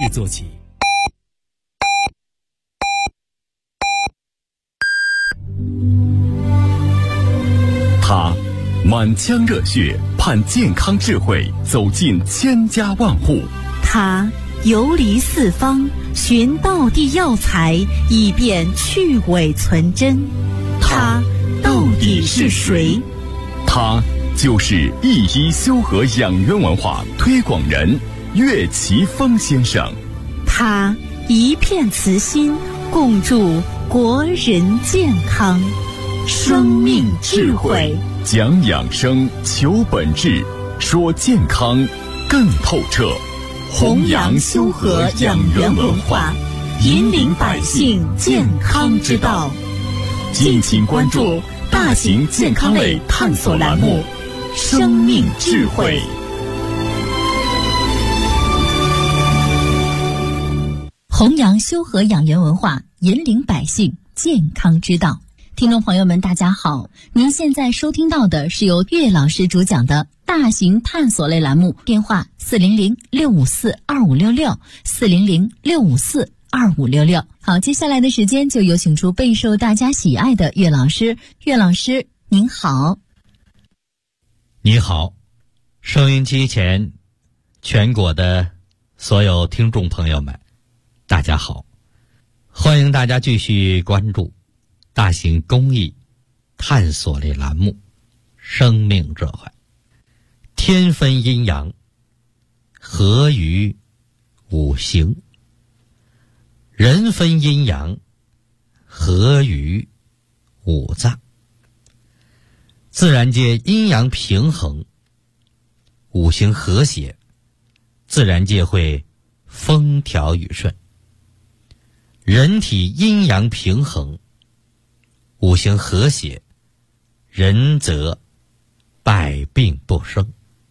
日做起。他满腔热血盼健康智慧走进千家万户， 他游离四方寻道地药材以便去伪存真，他到底是谁？ 他就是一一修和养元文化推广人岳奇峰先生。 他一片慈心共筑国人健康，生命智慧， 讲养生求本质，说健康更透彻， 弘扬修和养元文化，引领百姓健康之道。敬请关注大型健康类探索栏目《生命智慧》。弘扬修和养元文化，引领百姓健康之道。听众朋友们，大家好，您现在收听到的是由岳老师主讲的大型探索类栏目，电话400-654-2566，400-654-2566。好，接下来的时间就有请出备受大家喜爱的岳老师。岳老师，您好。 你好，收音机前全国的所有听众朋友们，大家好，欢迎大家继续关注大型公益探索类栏目《生命智慧》。天分阴阳，合于五行；人分阴阳，合于五脏。自然界阴阳平衡，五行和谐，自然界会风调雨顺。人体阴阳平衡，五行和谐，人则百病不生。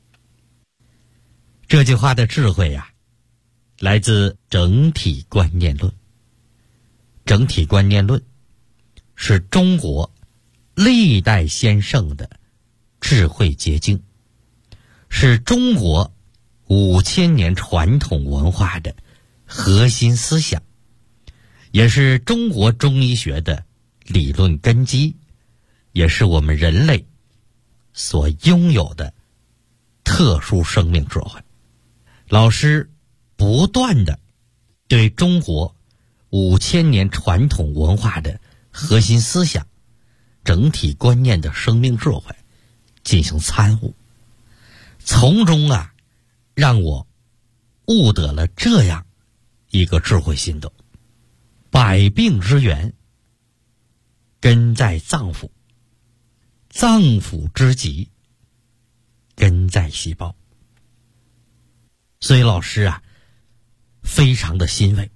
这句话的智慧呀，来自整体观念论。整体观念论是中国历代先圣的智慧结晶，是中国5000年传统文化的核心思想，也是中国中医学的理论根基，也是我们人类所拥有的特殊生命智慧。老师不断地对中国5000年传统文化的核心思想、整体观念的生命智慧进行参悟，从中让我悟得了这样一个智慧心得：百病之源根在脏腑，脏腑之疾根在细胞。所以老师非常的欣慰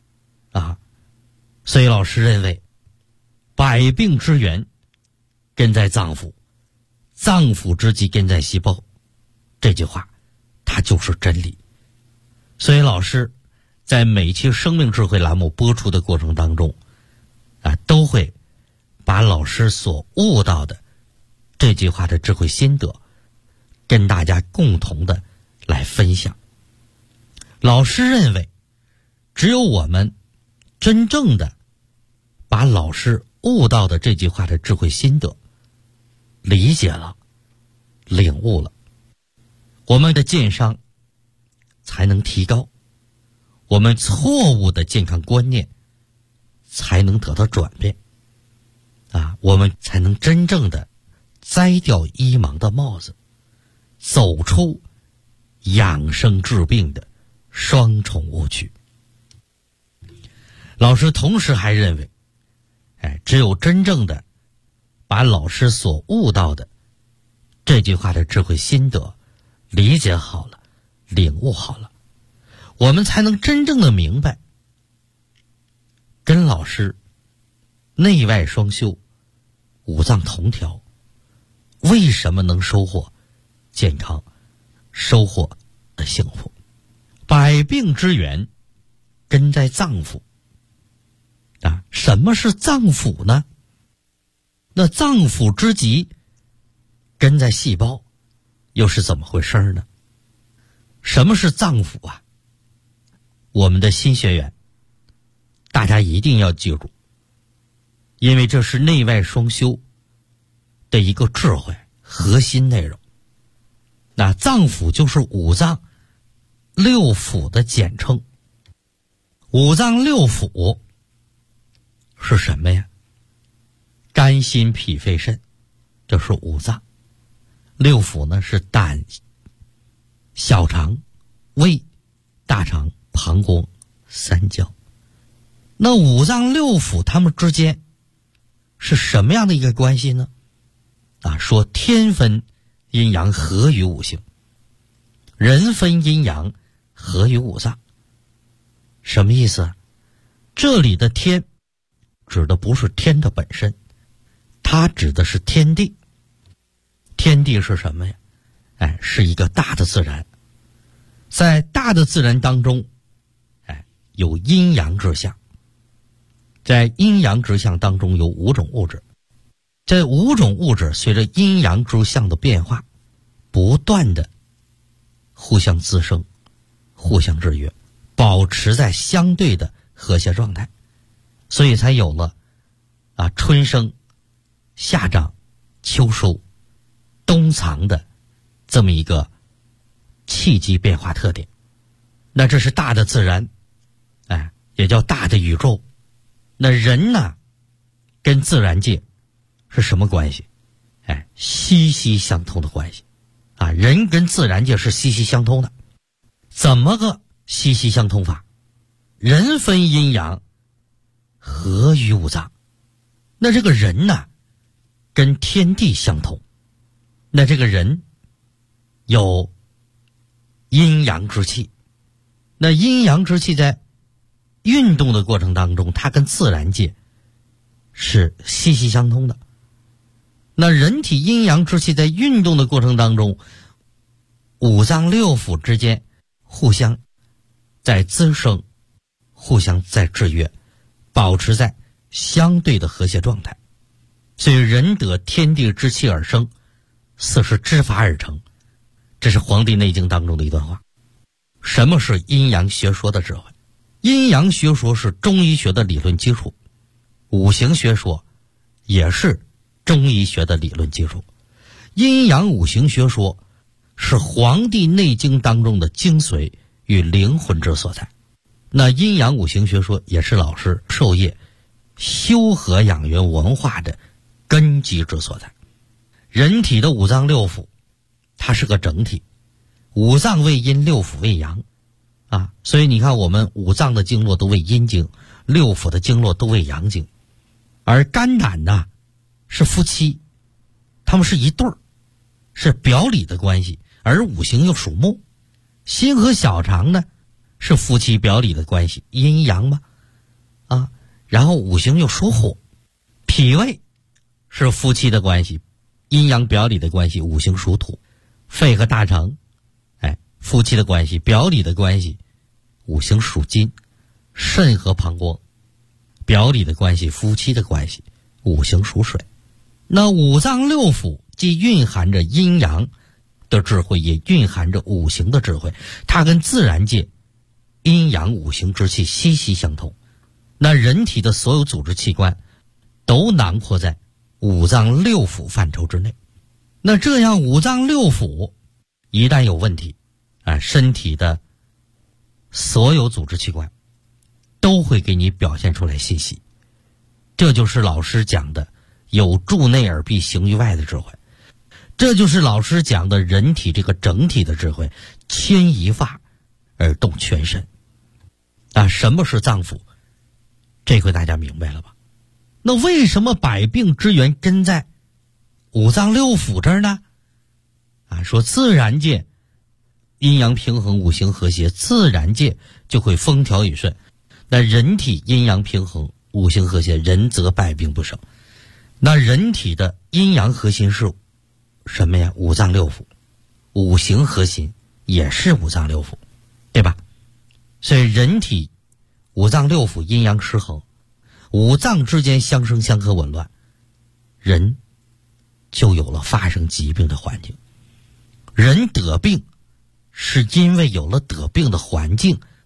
所以老师认为百病之源根在脏腑，脏腑之疾根在细胞，这句话它就是真理。所以老师在每期生命智慧栏目播出的过程当中都会把老师所悟到的这句话的智慧心得跟大家共同的来分享。老师认为，只有我们真正的把老师悟到的这句话的智慧心得理解了、领悟了，我们的健康才能提高，我们错误的健康观念才能得到转变我们才能真正的摘掉医盲的帽子，走出养生治病的双重误区。老师同时还认为，只有真正的把老师所悟到的这句话的智慧心得理解好了、领悟好了，我们才能真正的明白，跟老师内外双修、五脏同调，为什么能收获健康、收获幸福？百病之源根在脏腑什么是脏腑呢？那脏腑之疾根在细胞，又是怎么回事呢？什么是脏腑我们的新学员，大家一定要记住，因为这是内外双修的一个智慧核心内容。那脏腑就是五脏六腑的简称。五脏六腑是什么呀？肝心脾肺肾，这是五脏。六腑呢是胆、小肠、胃、大肠、膀胱、三焦。那五脏六腑它们之间是什么样的一个关系呢？说天分阴阳合于五行，人分阴阳合于五脏。什么意思？这里的天指的不是天的本身，它指的是天地。天地是什么呀？是一个大的自然。在大的自然当中，有阴阳之象。在阴阳之象当中有5种物质。这5种物质随着阴阳之象的变化，不断的互相滋生，互相制约，保持在相对的和谐状态，所以才有了春生、夏长、秋收、冬藏的这么一个气机变化特点。那这是大的自然，也叫大的宇宙。那人呢，跟自然界是什么关系？息息相通的关系。人跟自然界是息息相通的。怎么个息息相通法？人分阴阳，合于五脏。那这个人呢，跟天地相通。那这个人有阴阳之气。那阴阳之气在运动的过程当中，它跟自然界是息息相通的。那人体阴阳之气在运动的过程当中，五脏六腑之间互相在滋生，互相在制约，保持在相对的和谐状态。所以人得天地之气而生，四时之法而成。这是《黄帝内经》当中的一段话。什么是阴阳学说的智慧？阴阳学说是中医学的理论基础，五行学说也是中医学的理论基础。阴阳五行学说是《黄帝内经》当中的精髓与灵魂之所在。那阴阳五行学说也是老师授业修和养元文化的根基之所在。人体的五脏六腑它是个整体，五脏为阴，六腑为阳所以你看我们五脏的经络都为阴经，六腑的经络都为阳经。而肝胆呢是夫妻，他们是一对儿，是表里的关系。而五行又属木，心和小肠呢是夫妻表里的关系，阴阳嘛然后五行又属火，脾胃是夫妻的关系，阴阳表里的关系，五行属土。肺和大肠夫妻的关系，表里的关系，五行属金。肾和膀胱表里的关系，夫妻的关系，五行属水。那五脏六腑既蕴含着阴阳的智慧，也蕴含着五行的智慧，它跟自然界阴阳五行之气息息相通。那人体的所有组织器官都囊括在五脏六腑范畴之内。那这样五脏六腑一旦有问题身体的所有组织器官都会给你表现出来信息。这就是老师讲的有助内而必行于外的智慧，这就是老师讲的人体这个整体的智慧，牵一发而动全身什么是脏腑？这回大家明白了吧？那为什么百病之源根在五脏六腑这儿呢？说自然界阴阳平衡，五行和谐，自然界就会风调雨顺。那人体阴阳平衡，五行和谐，人则百病不生。那人体的阴阳核心是什么呀？五脏六腑。五行核心也是五脏六腑，对吧？所以人体五脏六腑阴阳失衡，五脏之间相生相克紊乱，人就有了发生疾病的环境。人得病是因为有了得病的环境，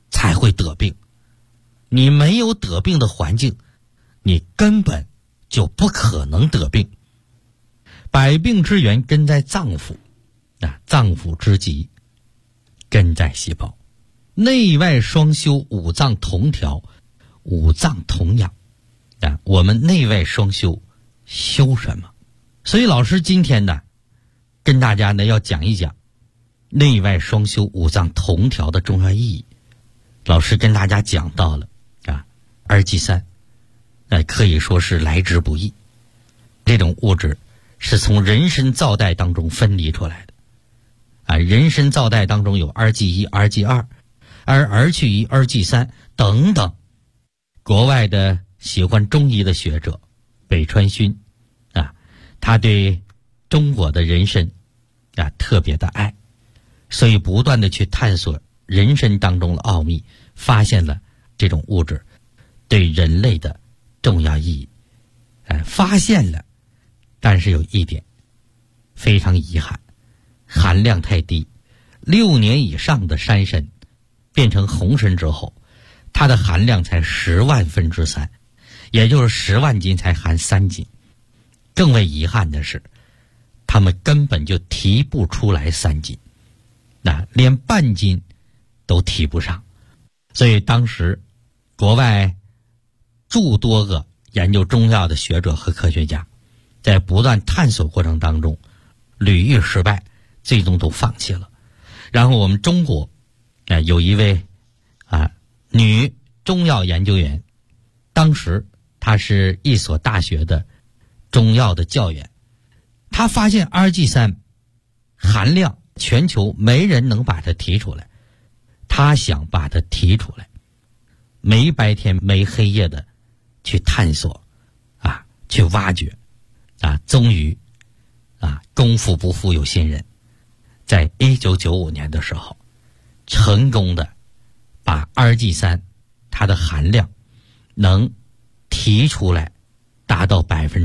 才会得病。你没有得病的环境，你根本就不可能得病。百病之源根在脏腑，脏腑之极根在细胞。内外双修，五脏同调，五脏同养。我们内外双修，修什么？所以老师今天呢，跟大家呢要讲一讲内外双修、五脏同调的重要意义。老师跟大家讲到了二剂三，可以说是来之不易。这种物质是从人参皂带当中分离出来的。人参皂带当中有二剂一、二剂二，而二去一、二剂三等等。国外的喜欢中医的学者北川勋他对中国的人参特别的爱，所以不断的去探索人参当中的奥秘，发现了这种物质对人类的重要意义。发现了，但是有一点非常遗憾，含量太低。6年以上的山参变成红参之后，它的含量才10万分之3，也就是10万斤才含3斤。更为遗憾的是，他们根本就提不出来3斤，连半斤都提不上。所以当时国外诸多个研究中药的学者和科学家在不断探索过程当中屡遇失败，最终都放弃了。然后我们中国有一位女中药研究员，当时她是一所大学的中药的教员，她发现二剂三含量全球没人能把它提出来，她想把它提出来，没白天没黑夜的去探索去挖掘终于功夫不负有心人，在1995年的时候成功的把二剂三它的含量能提出来，达到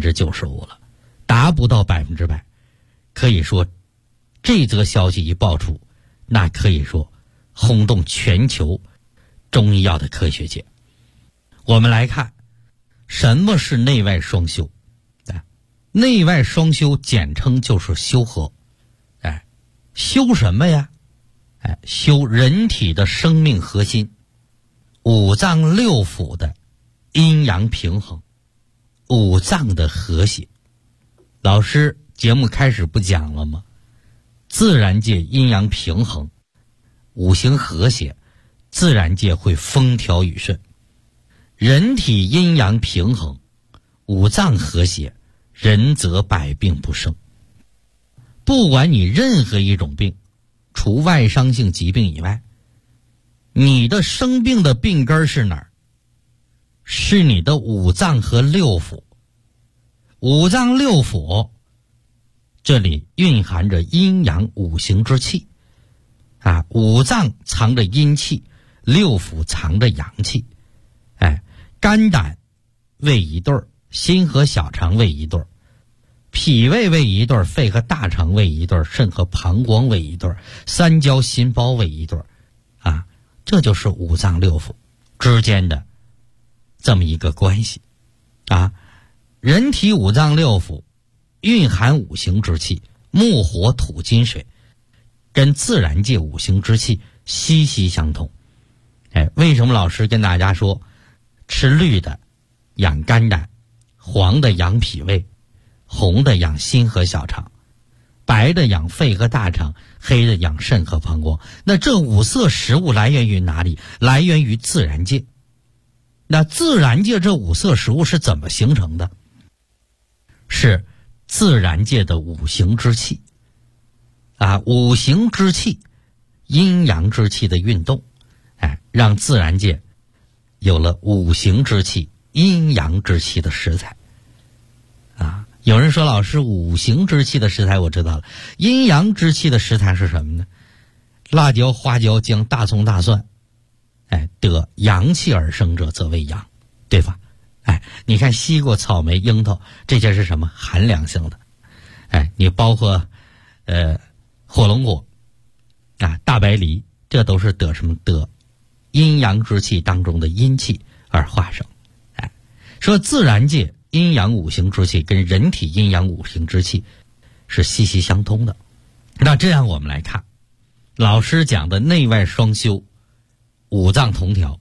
95%了，达不到100%。可以说这则消息一爆出，那可以说轰动全球中医药的科学界。我们来看什么是内外双修。内外双修简称就是修和。修什么呀？修人体的生命核心，五脏六腑的阴阳平衡，五脏的和谐。老师节目开始不讲了吗？自然界阴阳平衡，五行和谐，自然界会风调雨顺。人体阴阳平衡，五脏和谐，人则百病不生。不管你任何一种病，除外伤性疾病以外，你的生病的病根是哪儿？是你的五脏和六腑。五脏六腑这里蕴含着阴阳五行之气五脏藏着阴气，六腑藏着阳气。肝胆为一对儿，心和小肠为一对儿，脾胃为一对儿，肺和大肠为一对儿，肾和膀胱为一对儿，三焦心包为一对儿这就是五脏六腑之间的这么一个关系人体五脏六腑蕴含五行之气，木火土金水，跟自然界五行之气息息相通。为什么老师跟大家说吃绿的养肝胆，黄的养脾胃，红的养心和小肠，白的养肺和大肠，黑的养肾和膀胱。那这五色食物来源于哪里？来源于自然界。那自然界这五色食物是怎么形成的？是自然界的五行之气五行之气，阴阳之气的运动让自然界有了五行之气、阴阳之气的食材有人说老师，五行之气的食材我知道了，阴阳之气的食材是什么呢？辣椒、花椒、姜、大葱、大蒜得阳气而生者则为阳，对吧？你看西瓜、草莓、樱桃，这些是什么？寒凉性的。你包括火龙果大白梨，这都是得什么？得阴阳之气当中的阴气而化生。说自然界阴阳五行之气跟人体阴阳五行之气是息息相通的。那这样我们来看，老师讲的内外双修，五脏同调，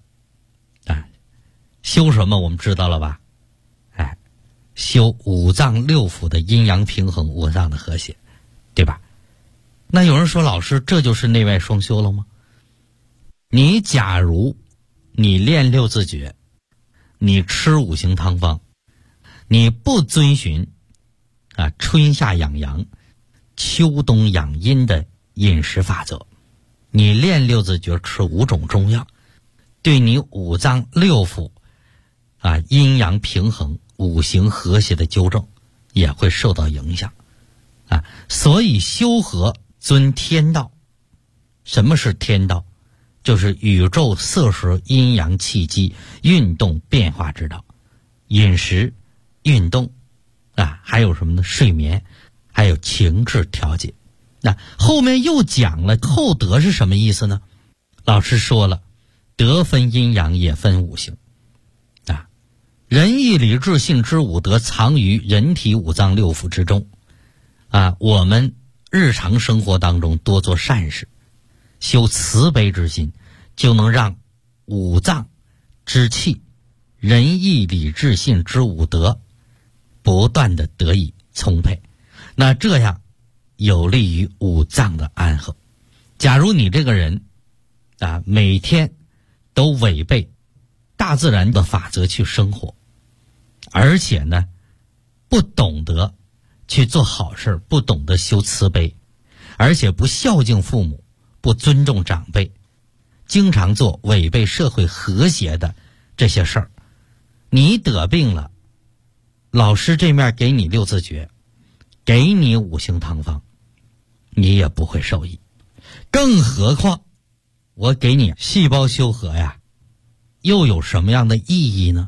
修什么我们知道了吧？修五脏六腑的阴阳平衡，五脏的和谐，对吧？那有人说，老师，这就是内外双修了吗？你假如你练六字诀，你吃五行汤方，你不遵循春夏养阳、秋冬养阴的饮食法则，你练六字诀吃5种中药，对你五脏六腑阴阳平衡、五行和谐的纠正也会受到影响所以修和遵天道。什么是天道？就是宇宙色时阴阳气机运动变化之道。饮食、运动还有什么呢？睡眠，还有情志调节。那后面又讲了厚德是什么意思呢？老师说了，德分阴阳，也分五行仁义礼智信之五德藏于人体五脏六腑之中我们日常生活当中多做善事，修慈悲之心，就能让五脏之气、仁义礼智信之五德不断的得以充沛。那这样有利于五脏的安和。假如你这个人每天都违背大自然的法则去生活，而且呢不懂得去做好事，不懂得修慈悲，而且不孝敬父母，不尊重长辈，经常做违背社会和谐的这些事儿，你得病了，老师这面给你六字诀，给你五行汤方，你也不会受益。更何况我给你细胞修和又有什么样的意义呢？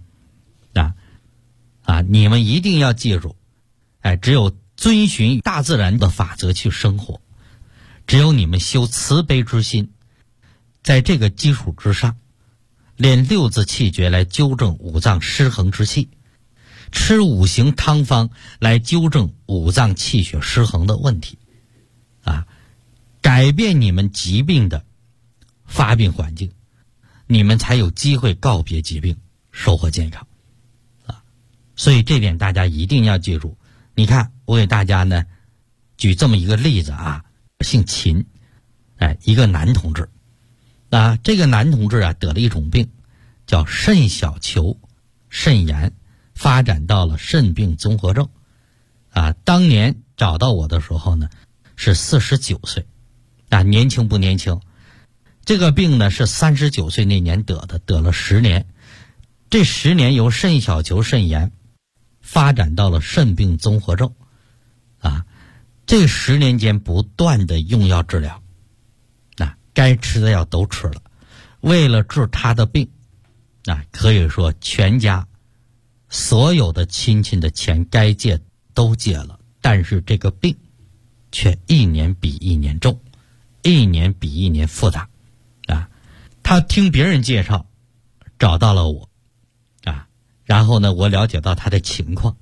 你们一定要记住，只有遵循大自然的法则去生活，只有你们修慈悲之心，在这个基础之上，练六字气诀来纠正五脏失衡之气，吃五行汤方来纠正五脏气血失衡的问题改变你们疾病的发病环境，你们才有机会告别疾病，收获健康所以这点大家一定要记住。你看我给大家呢举这么一个例子姓秦一个男同志这个男同志得了一种病叫肾小球肾炎，发展到了肾病综合症当年找到我的时候呢是49岁年轻不年轻。这个病呢是39岁那年得的，得了10年，这10年由肾小球肾炎发展到了肾病综合症这10年间不断的用药治疗该吃的药都吃了，为了治他的病可以说全家所有的亲戚的钱该借都借了，但是这个病却一年比一年重，一年比一年复杂他听别人介绍找到了我然后呢我了解到他的情况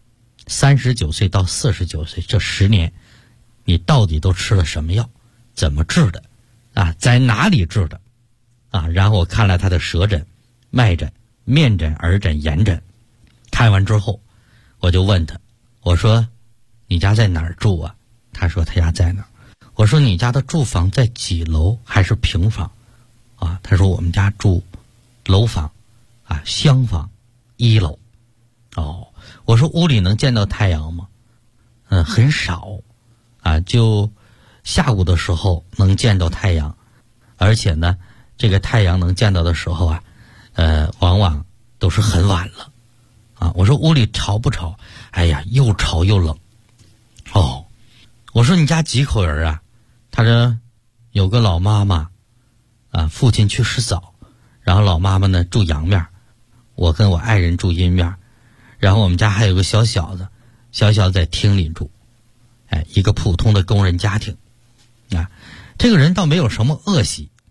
，39岁到49岁这10年你到底都吃了什么药，怎么治的在哪里治的然后我看了他的舌诊、脉诊、面诊、耳诊、眼诊，看完之后我就问他，我说你家在哪儿住他说他家在哪儿。我说你家的住房在几楼还是平房他说我们家住楼房厢房1楼。我说屋里能见到太阳吗？很少就下午的时候能见到太阳，而且呢这个太阳能见到的时候往往都是很晚了我说屋里潮不潮？又潮又冷。我说你家几口人他说有个老妈妈父亲去世早，然后老妈妈呢住阳面，我跟我爱人住阴面，然后我们家还有个小小子在厅里住一个普通的工人家庭这个人倒没有什么恶习，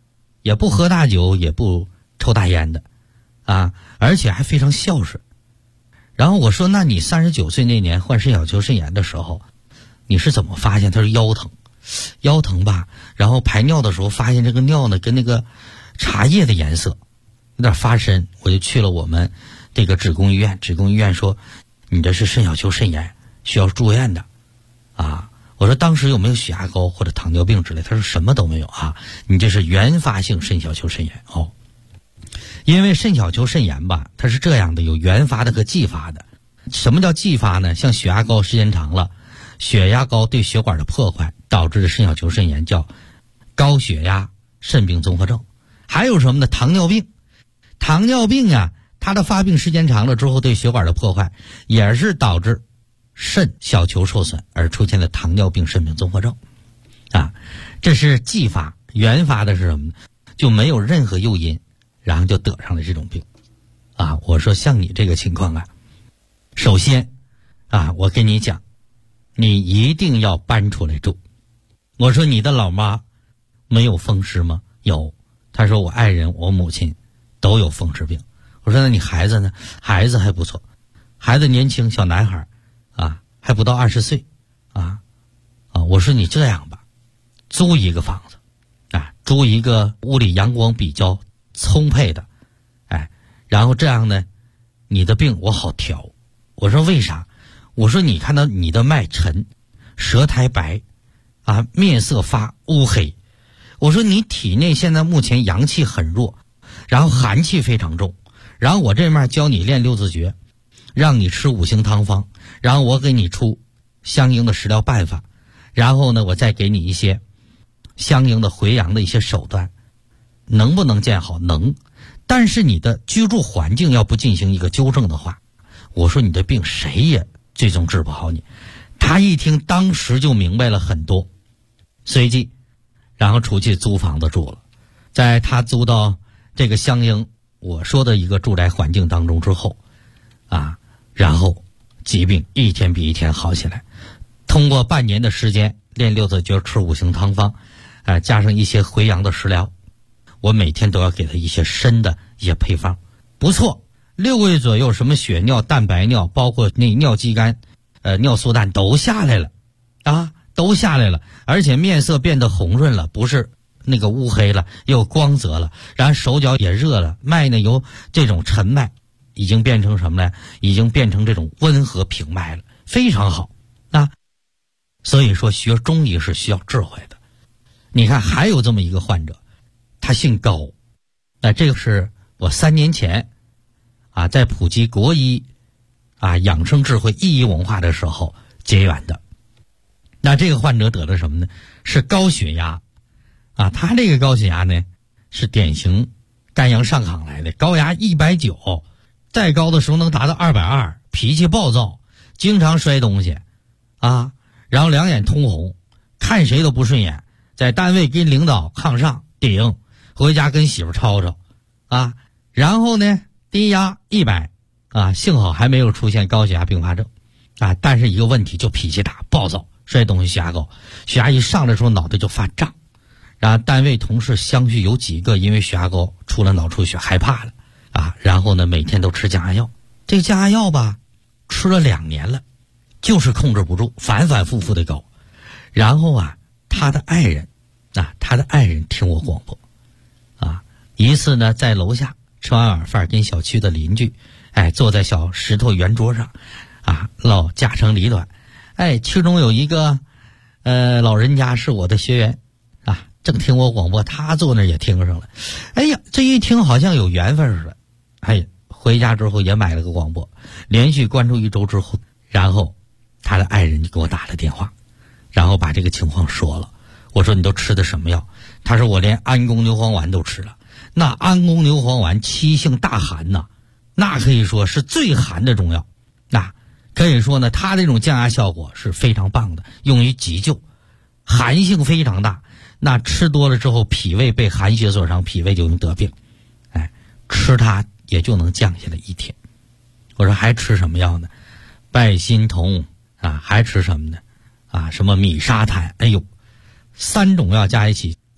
也不喝大酒，也不抽大烟的，啊，而且还非常孝顺。然后我说，那你39岁那年患肾小球肾炎的时候，你是怎么发现？他说腰疼吧，然后排尿的时候发现这个尿呢跟那个茶叶的颜色有点发深，我就去了我们这个职工医院，职工医院说你这是肾小球肾炎，需要住院的，啊。我说当时有没有血压高或者糖尿病之类？他说什么都没有啊，你这是原发性肾小球肾炎哦。因为肾小球肾炎吧，它是这样的，有原发的和继发的。什么叫继发呢？像血压高时间长了，血压高对血管的破坏导致的肾小球肾炎叫高血压肾病综合症。还有什么呢？糖尿病。糖尿病啊，它的发病时间长了之后对血管的破坏也是导致肾小球受损而出现的糖尿病肾病综合症啊。这是继发。原发的是什么呢？就没有任何诱因，然后就得上了这种病啊。我说像你这个情况啊，首先啊，我跟你讲，你一定要搬出来住。我说你的老妈没有风湿吗？有。他说我爱人我母亲都有风湿病。我说那你孩子呢？孩子还不错，孩子年轻，小男孩啊，还不到20岁啊。我说你这样吧，租一个房子啊，租一个屋里阳光比较充沛的，哎，然后这样呢，你的病我好调。我说为啥？我说你看到你的脉沉，舌苔白，啊，面色发乌黑。我说你体内现在目前阳气很弱，然后寒气非常重，然后我这面教你练六字诀，让你吃5行汤方，然后我给你出相应的食疗办法，然后呢，我再给你一些相应的回阳的一些手段，能不能见好？能。但是你的居住环境要不进行一个纠正的话，我说你的病谁也最终治不好你。他一听当时就明白了很多，随即然后出去租房子住了。在他租到这个相应我说的一个住宅环境当中之后啊，然后疾病一天比一天好起来。通过半年的时间练六字诀，吃5行汤方，加上一些回阳的食疗，我每天都要给他一些参的一些配方，不错。6个月左右，什么血尿、蛋白尿，包括那尿肌酐、尿素氮都下来了啊，都下来了，而且面色变得红润了，不是那个乌黑了，又光泽了，然后手脚也热了，脉呢由这种沉脉已经变成什么呢？已经变成这种温和平脉了，非常好啊。所以说学中医是需要智慧的。你看还有这么一个患者，他姓高，这个是我3年前啊在普及国医啊养生智慧医医文化的时候结缘的。那这个患者得了什么呢？是高血压啊。他这个高血压呢是典型肝阳上亢来的，高压190，再高的时候能达到220，脾气暴躁，经常摔东西啊，然后两眼通红，看谁都不顺眼，在单位跟领导抗上顶，回家跟媳妇吵吵啊，然后呢低压100啊，幸好还没有出现高血压并发症啊，但是一个问题就脾气大暴躁，摔东西血压高，血压一上来的时候脑袋就发胀，然后单位同事相续有几个因为血压高出了脑出血害怕了啊，然后呢每天都吃降压药，这个降压药吧吃了2年了，就是控制不住，反反复复的高。然后啊他的爱人听我广播啊，一次呢在楼下吃完晚饭，跟小区的邻居坐在小石头圆桌上啊唠家长里短，其中有一个老人家是我的学员啊，正听我广播，他坐那也听上了，哎呀这一听好像有缘分似的，回家之后也买了个广播，连续关注1周之后，然后他的爱人就给我打了电话，然后把这个情况说了。我说你都吃的什么药？他说我连安宫牛黄丸都吃了。那安宫牛黄丸7性大寒呐，那可以说是最寒的中药，那可以说呢它这种降压效果是非常棒的，用于急救，寒性非常大，那吃多了之后脾胃被寒邪所伤，脾胃就能得病，吃它也就能降下来1天。我说还吃什么药呢？拜心酮啊，还吃什么呢？啊，什么米沙坦，3种药加一起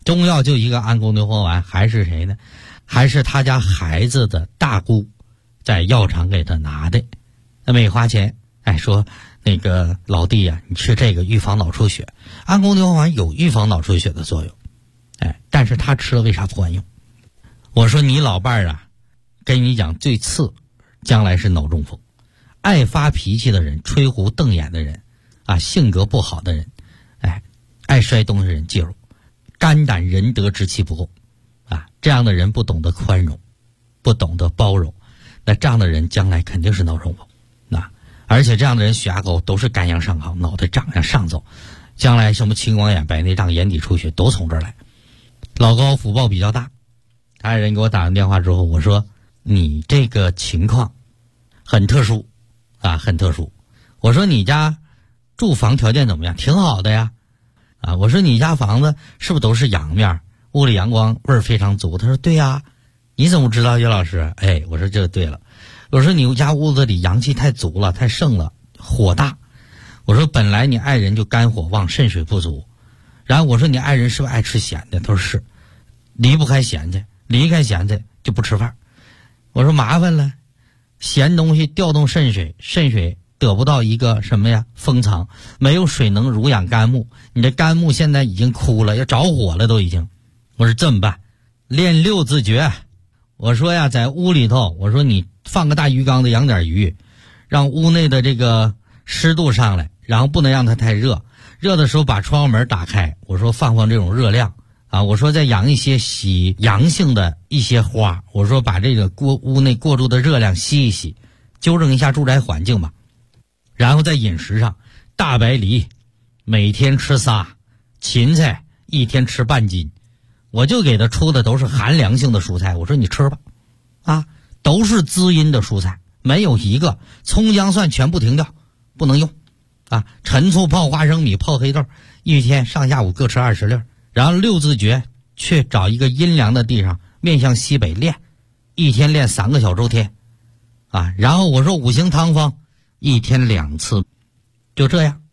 中药就一个安宫牛黄丸，还是谁呢？还是他家孩子的大姑在药厂给他拿的，他没花钱，说那个老弟呀，你吃这个预防脑出血。安宫牛黄丸有预防脑出血的作用，但是他吃了为啥不管用？我说你老伴儿啊，跟你讲最次将来是脑中风。爱发脾气的人，吹胡瞪眼的人性格不好的人，爱摔东西的人，记住，肝胆仁德之气不够这样的人不懂得宽容，不懂得包容，那这样的人将来肯定是脑中风而且这样的人血压高，都是肝阳上亢，脑袋长向上走，将来什么青光眼、白内障、眼底出血都从这儿来。老高福报比较大，他人给我打完电话之后，我说你这个情况很特殊很特殊。我说你家住房条件怎么样？挺好的呀。我说你家房子是不是都是阳面，屋里阳光味儿非常足？他说对呀。你怎么知道，岳老师？我说这对了。我说你家屋子里阳气太足了，太盛了，火大。我说本来你爱人就肝火旺，肾水不足。然后我说你爱人是不是爱吃咸的？他说是，离不开咸菜，离开咸菜就不吃饭。我说麻烦了，咸东西调动肾水，肾水得不到一个什么呀封藏，没有水能濡养肝木，你的肝木现在已经枯了，要着火了都已经。我说这么办，练六字诀。我说呀，在屋里头，我说你放个大鱼缸子养点鱼，让屋内的这个湿度上来，然后不能让它太热，热的时候把窗户门打开，我说放这种热量我说再养一些喜阳性的一些花，我说把这个屋内过度的热量吸一吸，纠正一下住宅环境吧。然后在饮食上，大白梨每天吃仨，芹菜一天吃半斤，我就给他出的都是寒凉性的蔬菜，我说你吃吧都是滋阴的蔬菜，没有一个葱姜蒜全部停掉，不能用陈醋泡花生米泡黑豆，一天上下午各吃20粒。然后六字诀，去找一个阴凉的地方，面向西北练，一天练3个小周天然后我说五行汤方一天2次，就这样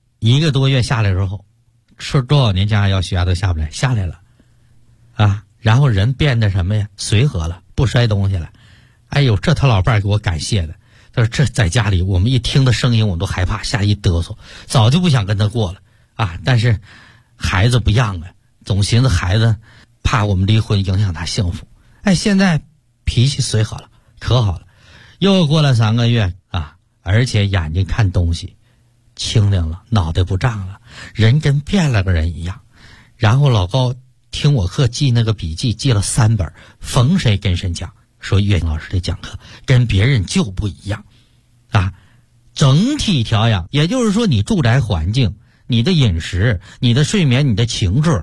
1个多月下来之后，吃多少年降压药血压都下不来，下来了然后人变得什么呀，随和了，不摔东西了。这他老伴儿给我感谢的，他说这在家里我们一听的声音我们都害怕，吓一嘚瑟，早就不想跟他过了但是孩子不让总寻思孩子怕我们离婚影响他幸福。现在脾气随和了，可好了。又过了3个月而且眼睛看东西清亮了，脑袋不胀了，人跟变了个人一样。然后老高听我课记那个笔记，记了3本，逢谁跟谁讲，说岳老师的讲课跟别人就不一样整体调养，也就是说你住宅环境、你的饮食、你的睡眠、你的情志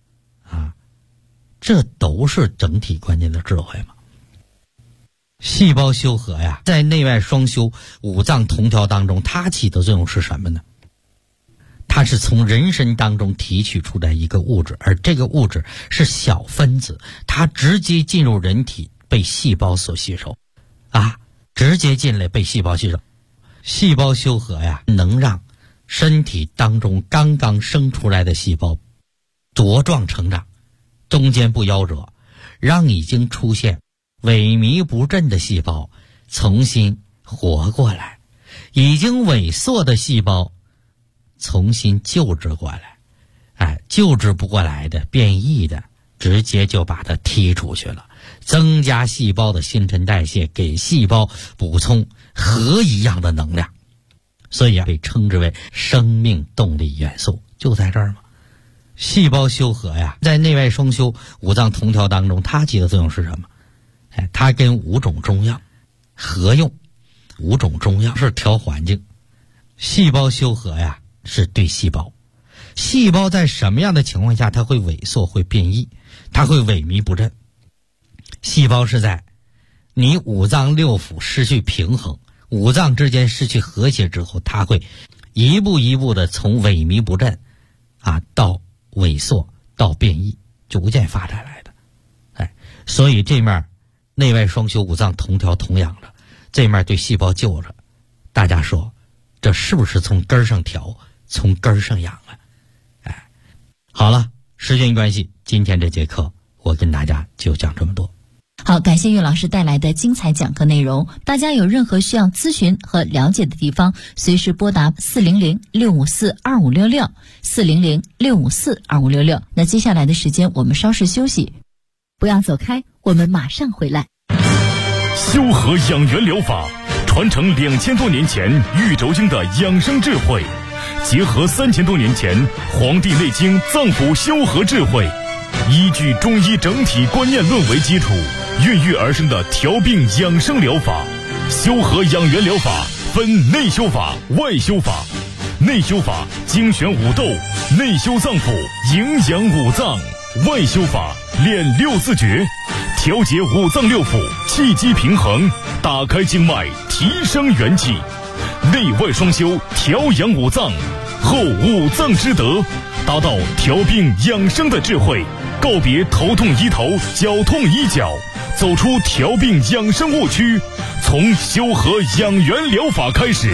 这都是整体关键的智慧嘛。细胞修和呀，在内外双修、五脏同调当中，它起的作用是什么呢？它是从人参当中提取出来一个物质，而这个物质是小分子，它直接进入人体被细胞所吸收直接进来被细胞吸收。细胞修和呀，能让身体当中刚刚生出来的细胞茁壮成长，中间不夭折，让已经出现萎靡不振的细胞重新活过来，已经萎缩的细胞重新救治过来，救治不过来的变异的直接就把它踢出去了，增加细胞的新陈代谢，给细胞补充核一样的能量，所以被称之为生命动力元素，就在这儿嘛。细胞修和呀，在内外双修、五脏同调当中，它起的作用是什么？它跟5种中药合用，5种中药是调环境。细胞修和呀，是对细胞，细胞在什么样的情况下它会萎缩、会变异，它会萎靡不振？细胞是在你五脏六腑失去平衡，五脏之间失去和谐之后，它会一步一步的从萎靡不振到萎缩到变异，逐渐发展来的。所以这面内外双修、五脏同调同养了，这面对细胞救着，大家说这是不是从根儿上调，从根儿上养了？好了， 时间关系，今天这节课我跟大家就讲这么多。 好，感谢岳老师带来的精彩讲课内容。大家有任何需要咨询和了解的地方，随时拨打400-654-2566 400-654-2566。那接下来的时间我们稍事休息，不要走开，我们马上回来。 修和养元疗法传承2000多年前玉轴经的养生智慧，结合3000多年前《黄帝内经》脏腑修和智慧，依据中医整体观念论为基础，孕育而生的调病养生疗法。修和养元疗法分内修法、外修法。内修法精选五斗，内修脏腑，营养五脏；外修法练六字诀，调节五脏六腑，气机平衡，打开经脉，提升元气。内外双修，调养五脏，后五脏之德，达到调病养生的智慧，告别头痛医头，脚痛医脚，走出调病养生误区，从修和养元疗法开始。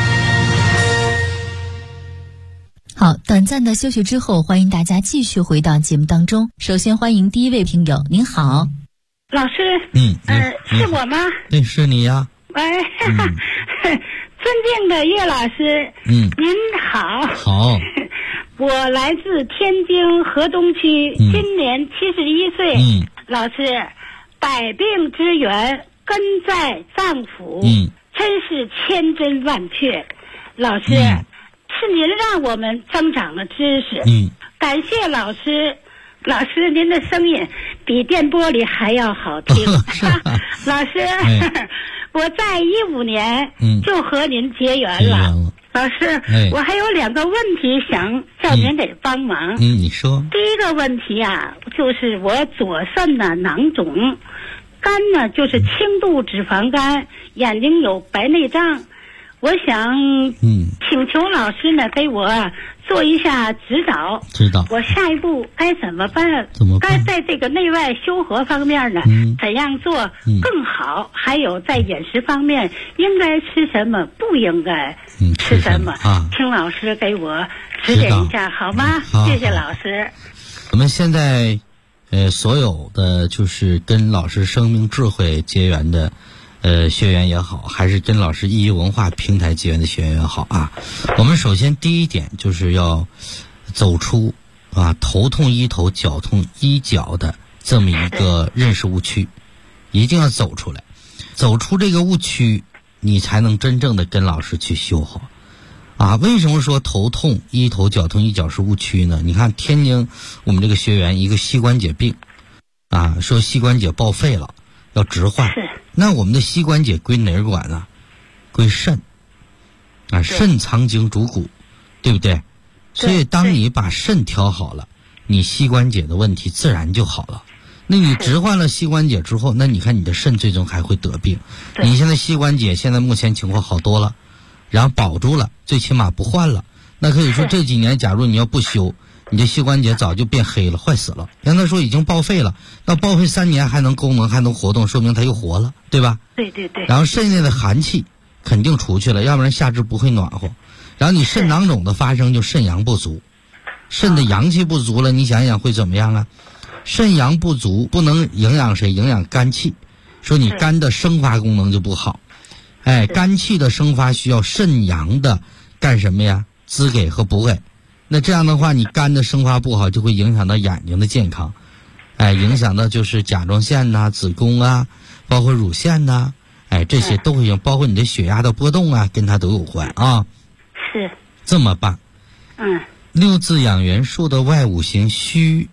好，短暂的休息之后，欢迎大家继续回到节目当中。首先欢迎第一位听友，您好， 老师。是我吗？ 对，是你呀。 喂，尊敬的岳老师，您好。 好。 我来自天津河东区，今年71岁。老师，百病之源根在脏腑，真是千真万确。老师。是您让我们增长了知识，感谢老师。老师，您的声音比电波里还要好听。老师，我在15年就和您结缘了。老师，我还有2个问题想叫您给帮忙。 你说。 第一个问题啊，就是我左肾呢囊肿，肝呢就是轻度脂肪肝，眼睛有白内障。我想请求老师呢给我做一下指导，我下一步该怎么办？该在这个内外修和方面呢，怎样做更好？还有在饮食方面应该吃什么，不应该吃什么？请老师给我指点一下好吗？谢谢老师。 我们现在所有的就是跟老师生命智慧结缘的学员也好，还是跟老师易文化平台结缘的学员也好啊，我们首先第一点就是要走出头痛医头，脚痛医脚的这么一个认识误区，一定要走出来，走出这个误区，你才能真正的跟老师去修好啊。为什么说头痛医头，脚痛医脚是误区呢？你看天津我们这个学员一个膝关节病啊，说膝关节报废了要置换，那我们的膝关节归哪儿管呢？归肾啊，肾藏精主骨，对不对？所以当你把肾调好了，你膝关节的问题自然就好了。那你置换了膝关节之后，那你看你的肾最终还会得病。你现在膝关节现在目前情况好多了，然后保住了，最起码不换了，那可以说这几年假如你要不修，你这膝关节早就变黑了，坏死了。让他说已经报废了，那报废3年还能功能还能活动，说明它又活了，对吧？ 对对对。 然后肾内的寒气肯定出去了，要不然下肢不会暖和。然后你肾囊肿的发生就肾阳不足，肾的阳气不足了，你想想会怎么样啊？肾阳不足不能营养谁？营养肝气，说你肝的生发功能就不好。肝气的生发需要肾阳的干什么呀？滋给和补给。那这样的话，你肝的生发不好，就会影响到眼睛的健康，影响到就是甲状腺呐、子宫啊，包括乳腺呐，这些都会有，包括你的血压的波动啊，跟它都有关啊。 是。 这么办。六字养元术的外五行虚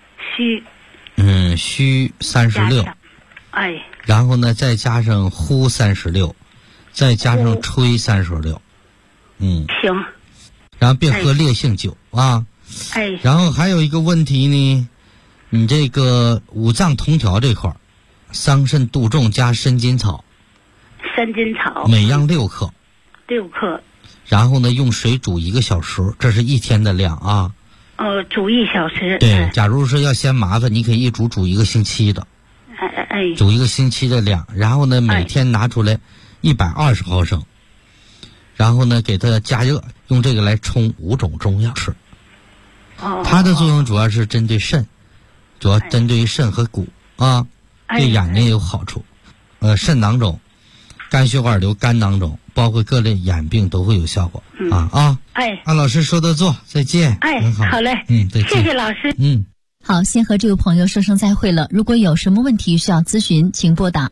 36，然后呢再加上呼36，再加上吹36， 行。 然后别喝烈性酒啊。然后还有一个问题呢，你这个五脏同调这块儿，桑葚、杜仲加参金草，每样6克。然后呢，用水煮1个小时，这是1天的量啊。 煮1小时。 对，假如说要嫌麻烦，你可以一煮1个星期的。煮1个星期的量，然后呢，每天拿出来120毫升。然后呢，给它加热，用这个来冲5种中药吃。 它的作用主要是针对肾，主要针对于肾和骨啊，对眼睛有好处。肾囊肿、肝血管瘤、肝囊肿，包括各类眼病都会有效果按老师说的做，再见。很好， 好嘞， 再见， 谢谢老师。 好，先和这位朋友说声再会了。如果有什么问题需要咨询，请拨打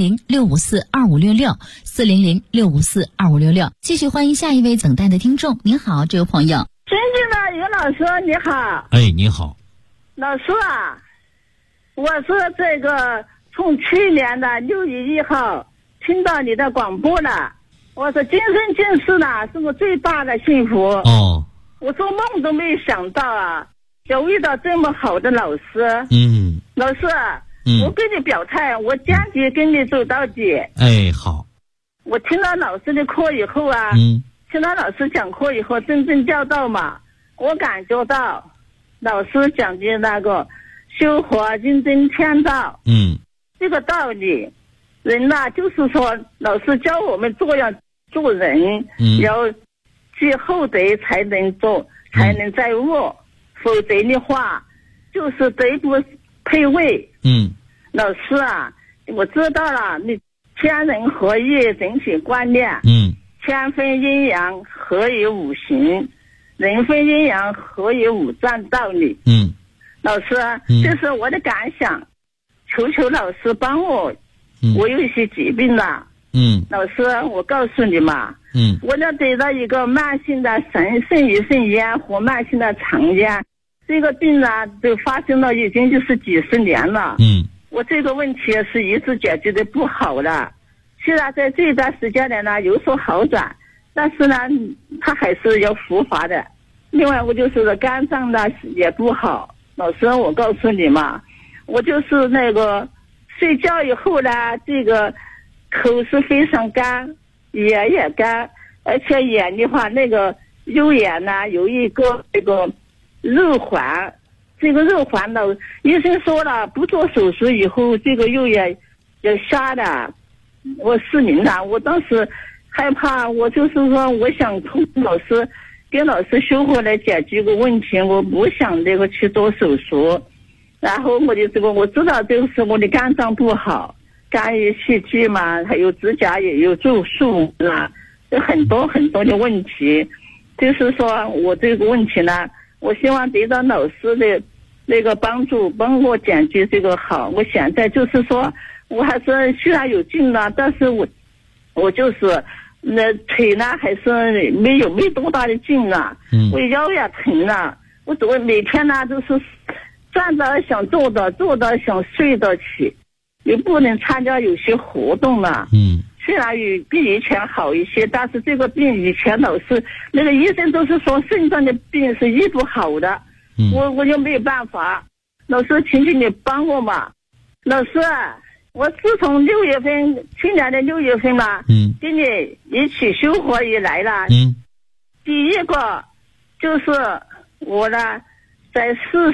400-654-2566，400-654-2566。继续欢迎下一位等待的听众。您好，这位朋友。 尊敬的于老师，你好。 你好。 老师啊，我是这个从去年的6月1号听到你的广播了，我是今生今世呢，是我最大的幸福。我做梦都没想到啊，有遇到这么好的老师。老师，我跟你表态，我坚决跟你走到底。 好。 我听了老师的课以后啊，听了老师讲课以后，真正教导嘛，我感觉到老师讲的那个修活认真天道，这个道理，人呐，就是说老师教我们做人，要积厚德才能做，才能在握，否则的话就是德不配位。老师啊，我知道了，你天人合一整体观念，天分阴阳合于五行，人分阴阳合于五脏道理。老师，这是我的感想，求老师帮我，我有一些疾病了。老师，我告诉你嘛，我要得到一个慢性的肾盂肾炎和慢性的肠炎，这个病呢都发生了已经就是几十年了。我这个问题是一直解决的不好了，虽然在这段时间内呢有所好转，但是呢它还是要复发的。另外我就是肝脏呢也不好。老师，我告诉你嘛，我就是那个睡觉以后呢，这个口是非常干，眼也干，而且眼的话那个右眼呢有一个这个肉环，这个肉环呢医生说了不做手术以后这个右眼要瞎的，我失明了。我当时害怕，我就是说我想通老师跟老师修活来解决个问题，我不想这个去做手术。然后我的这个我知道这个是我的肝脏不好，肝有细菌嘛，还有指甲也有注数啊，有很多的问题。就是说我这个问题呢，我希望得到老师的那个帮助，帮我解决这个好。我现在就是说我还是虽然有劲了，但是我就是那腿呢还是没多大的劲了。我腰也疼了，我每天呢都是站着想坐着，坐着想睡着起，也不能参加有些活动了。虽然比以前好一些，但是这个病以前老是那个医生都是说肾脏的病是医不好的。我就没有办法。老师，请你帮我嘛。老师，我自从去年的6月份嘛，跟你一起修活以来了。第一个就是我呢在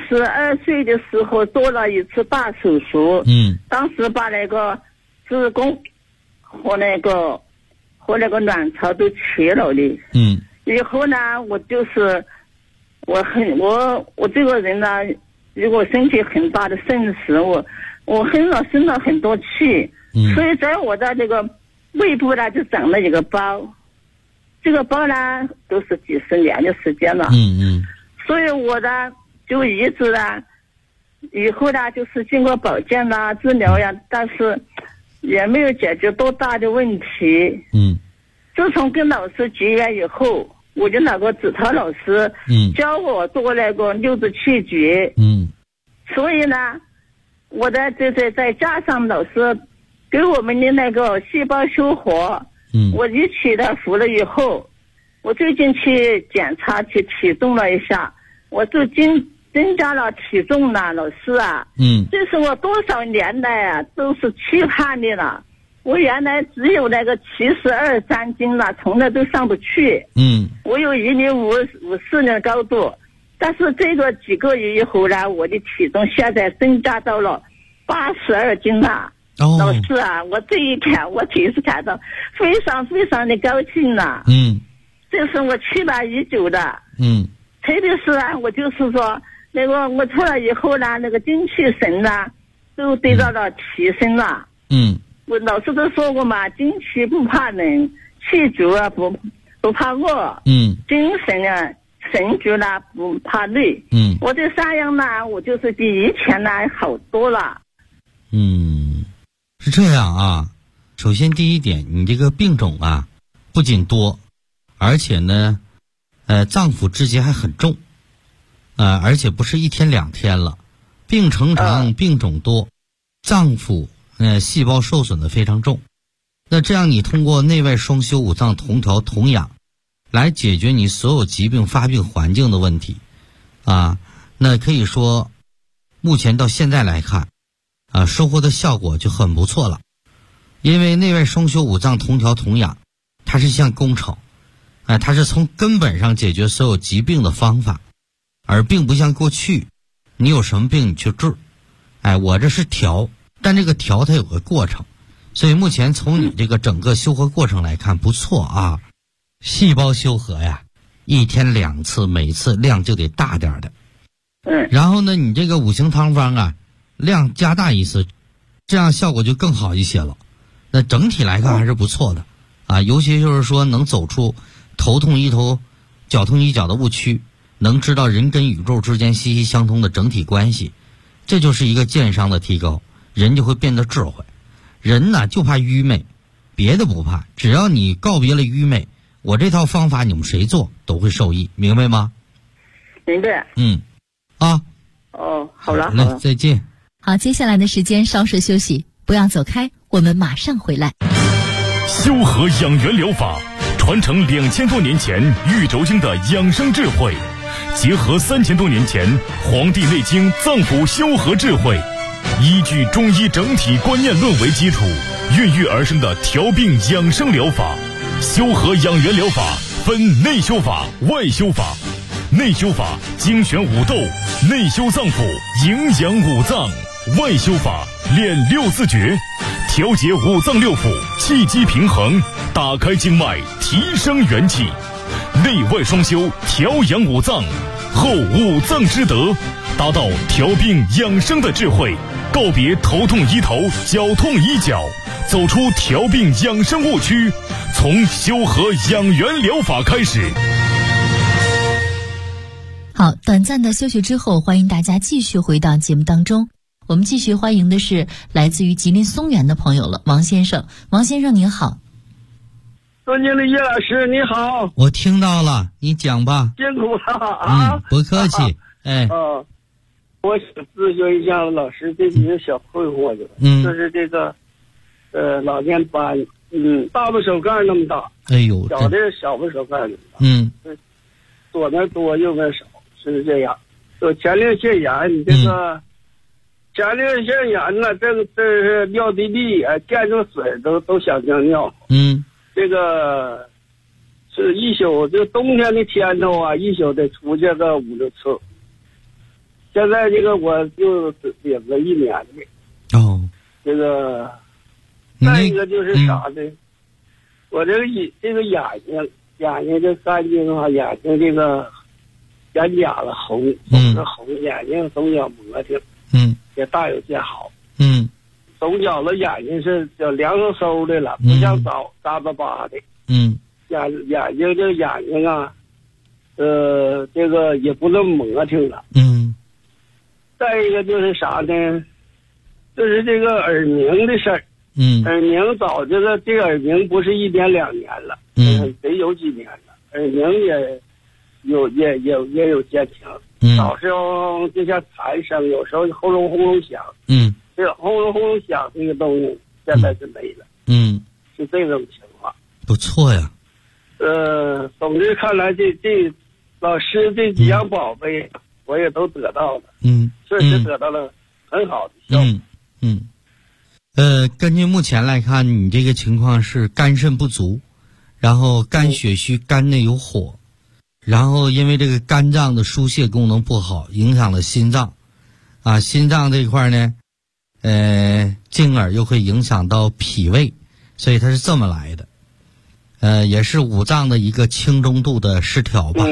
42岁的时候做了一次大手术。当时把那个子宫和那个卵巢都切了的。以后呢我就是我这个人呢，如果身体很大的肾石，我生了很多气。所以在我的这个胃部呢就长了一个包，这个包呢都是几十年的时间了。所以我呢就一直呢以后呢就是经过保健啦治疗呀，但是也没有解决多大的问题。自从跟老师结缘以后，我的那个指导老师教我做那个6字气诀。所以呢我的再加上老师给我们的那个细胞修活，我一起的服了以后，我最近去检查去体重了一下，我就增加了体重了。老师啊，这是我多少年来啊都是期盼的了。我原来只有那个72、3斤了，从来都上不去。我有1米54的高度，但是这个几个月以后呢，我的体重现在增加到了82斤了。老师啊，我这一天我其实感到非常非常的高兴了。这是我期待已久的。 特别是啊，我就是说那个我出来以后呢，那个精气神呢都得到了提升了。我老师都说过嘛，精气不怕冷，气足啊不怕饿。精神啊神足呢不怕累。我这3样呢，我就是比以前呢好多了。 是这样啊。首先第一点，你这个病种啊不仅多，而且呢脏腑之结还很重，而且不是1天2天了，病程长，病种多，脏腑细胞受损的非常重。那这样你通过内外双修五脏同调同养来解决你所有疾病发病环境的问题啊，那可以说目前到现在来看收获的效果就很不错了。因为内外双修五脏同调同养它是项工程，它是从根本上解决所有疾病的方法，而并不像过去你有什么病你去治，我这是调，但这个调它有个过程，所以目前从你这个整个修合过程来看不错啊。细胞修合呀，1天2次，每次量就得大点的。然后呢，你这个五行汤方啊，量加大1次，这样效果就更好一些了。那整体来看还是不错的啊，尤其就是说能走出头痛医头，脚痛医脚的误区，能知道人跟宇宙之间息息相通的整体关系，这就是一个健商的提高，人就会变得智慧。人呢就怕愚昧，别的不怕，只要你告别了愚昧，我这套方法你们谁做都会受益，明白吗？ 明白。好了，好了， 再见。 好，接下来的时间稍事休息，不要走开，我们马上回来。 修和养元疗法传承2000多年前玉轴经的养生智慧，结合3000多年前《黄帝内经》脏腑修和智慧，依据中医整体观念论为基础，孕育而生的调病养生疗法。修和养元疗法分内修法、外修法。内修法精选五斗，内修脏腑，营养五脏；外修法练6字诀，调节五脏六腑，气机平衡，打开经脉，提升元气。内外双修，调养五脏，后五脏之德，达到调病养生的智慧，告别头痛医头，脚痛医脚，走出调病养生误区，从修和养元疗法开始。 好，短暂的休息之后，欢迎大家继续回到节目当中。我们继续欢迎的是来自于吉林松原的朋友了，王先生。王先生您好。 尊敬的叶老师你好。 我听到了，你讲吧。 辛苦了啊。 不客气。 我想咨询一下老师这几个小困惑的。就是这个老年斑，大拇手盖那么大，小的小拇手盖那么大，左面多右面少，是这样。前列腺炎，你这个前列腺炎呢，这是尿滴滴，见着水都想尿尿。这个是一宿，这冬天的天头啊，一宿得出去个5、6次。现在这个我就领了1年的。这个再一个就是啥呢？我这个眼睛这3睛啊，眼睛这个眼睑了红红，眼睛总角磨挺，也大有见好。总角了眼睛是叫凉收的了，不像早扎巴巴的。眼睛这眼睛啊，这个也不那么磨挺了。再一个就是啥呢？就是这个耳鸣的事儿。耳鸣早这个耳鸣不是1年2年了，得有几年了。耳鸣也有渐强，早时候就像痰声，有时候轰隆轰隆响。这个轰隆轰隆响这个东西现在是没了。是这种情况。 不错呀。 总之看来这老师这几样宝贝我也都得到了。确实得到了很好的效果。 根据目前来看，你这个情况是肝肾不足，然后肝血虚，肝内有火，然后因为这个肝脏的疏泄功能不好，影响了心脏，心脏这一块呢，进而又会影响到脾胃，所以它是这么来的。也是五脏的一个轻中度的失调吧。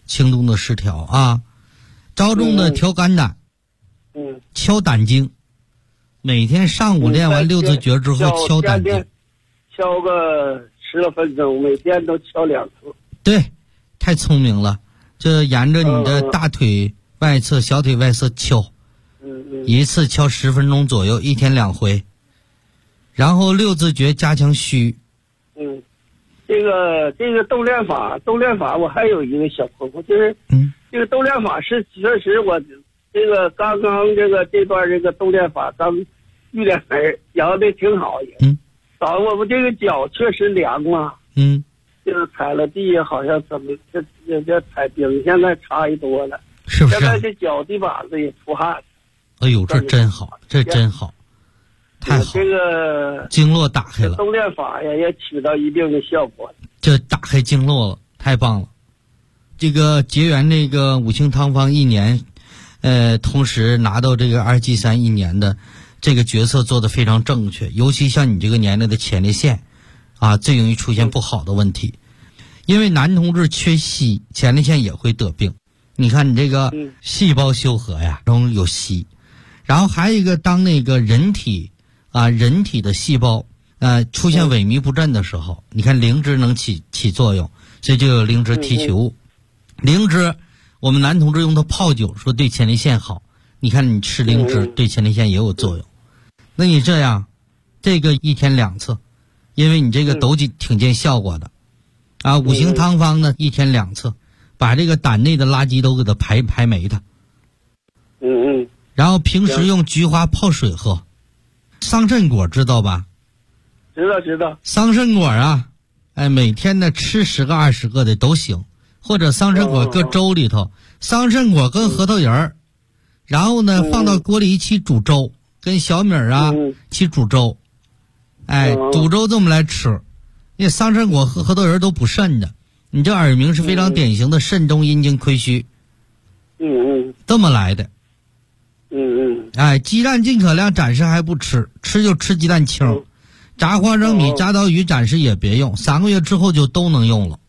轻度的失调啊。着重的调肝胆，敲胆经，每天上午练完六字诀之后敲胆经， 敲个10多分钟，每天都敲2次。 对，太聪明了，这沿着你的大腿外侧、小腿外侧敲，一次敲10分钟左右，一天2回。然后六字诀加强虚。 这个动练法，我还有一个小困惑，就是这个动练法是确实我这个刚刚这段这个动练法刚遇练门，摇的挺好也。早我们这个脚确实凉嘛。就是踩了地好像怎么这踩冰，现在差一多了。 是不是？ 现在这脚底板子也出汗。 哎呦，这真好，这真好。太好， 这个经络打开了， 动练法呀也起到一定的效果。 这打开经络了，太棒了。这个结缘这个五行汤方1年，同时拿到这个2G3 1年的这个决策做得非常正确，尤其像你这个年龄的前列腺啊，最容易出现不好的问题。因为男同志缺硒，前列腺也会得病。你看你这个细胞修合呀，中有硒，然后还有一个当那个人体的细胞出现萎靡不振的时候，你看灵芝能起作用，所以就有灵芝提取物。灵芝我们男同志用它泡酒说对前列腺好，你看你吃灵芝对前列腺也有作用。那你这样这个1天2次，因为你这个都挺见效果的啊。五行汤方呢1天2次，把这个胆内的垃圾都给它排没它。然后平时用菊花泡水喝。桑葚果知道吧？ 知道。 桑葚果啊，每天呢吃10个20个的都行，或者桑葚果搁粥里头，桑葚果跟核桃仁儿，然后呢放到锅里一起煮粥，跟小米啊一起煮粥，煮粥这么来吃。因为桑葚果和核桃仁都补肾的，你这耳鸣是非常典型的肾中阴经亏虚，这么来的。鸡蛋尽可量暂时还不吃，吃就吃鸡蛋清，炸花生米、炸刀鱼暂时也别用，3个月之后就都能用了。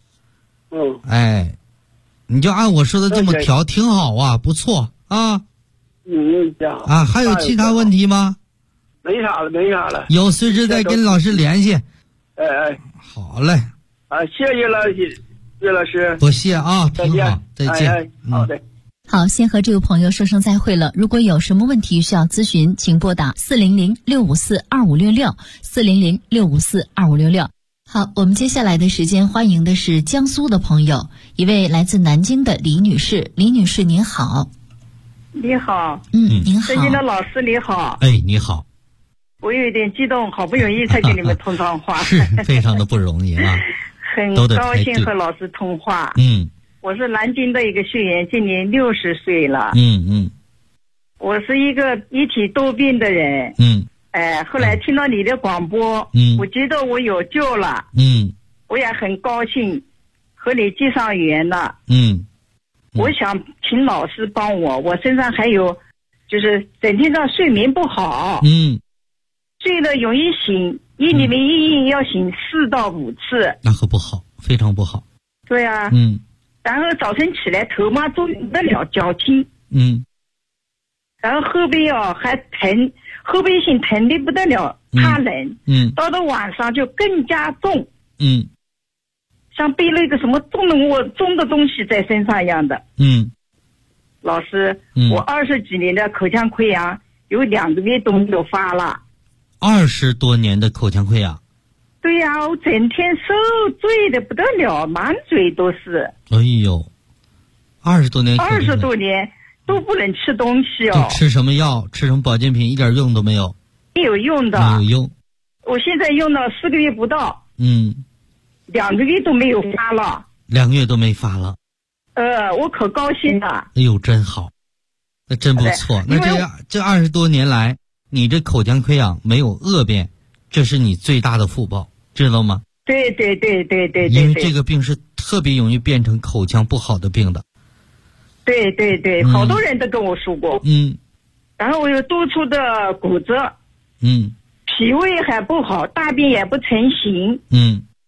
你就按我说的这么调，挺好啊，不错啊。还有其他问题吗？ 没啥了。有随时再跟老师联系。好嘞。 谢谢了，岳老师。 不谢啊，挺好，再见。 好的。 好，先和这位朋友说声再会了。如果有什么问题需要咨询，请拨打400-654-2566 400-654-2566。好，我们接下来的时间欢迎的是江苏的朋友，一位来自南京的李女士。李女士您好。 你好。 您好。 尊敬的老师你好。 你好。 我有一点激动，好不容易才跟你们通上话。 是非常的不容易啊。 很高兴和老师通话。我是南京的一个学员，今年60岁了。我是一个一体多病的人。后来听到你的广播，我觉得我有救了。我也很高兴和你结上缘了。我想请老师帮我身上还有就是整天的睡眠不好。睡了容易醒，一里面一夜要醒4到5次。 那可不好，非常不好。 对啊。然后早晨起来头麻都不得了，脚轻。然后后背还疼，后背心疼的不得了，怕冷。到了晚上就更加重。像背了一个什么重的东西在身上一样的。老师，我20几年的口腔溃疡有2个月都没有发了。 20多年的口腔溃疡。 对呀，我整天受罪的不得了，满嘴都是。 哎呦，20多年都不能吃东西就吃什么药，吃什么保健品，一点用都没有。 没有用的。 没有用。 我现在用了4个月不到。2个月都没有发了。 2个月都没发了。 我可高兴了。 哎呦，真好，那真不错。那这20多年来，你这口腔溃疡没有恶变，这是你最大的福报，知道吗？ 对。 因为这个病是特别容易变成口腔不好的病的。 对，好多人都跟我说过。然后我有多处的骨折。脾胃还不好，大便也不成形。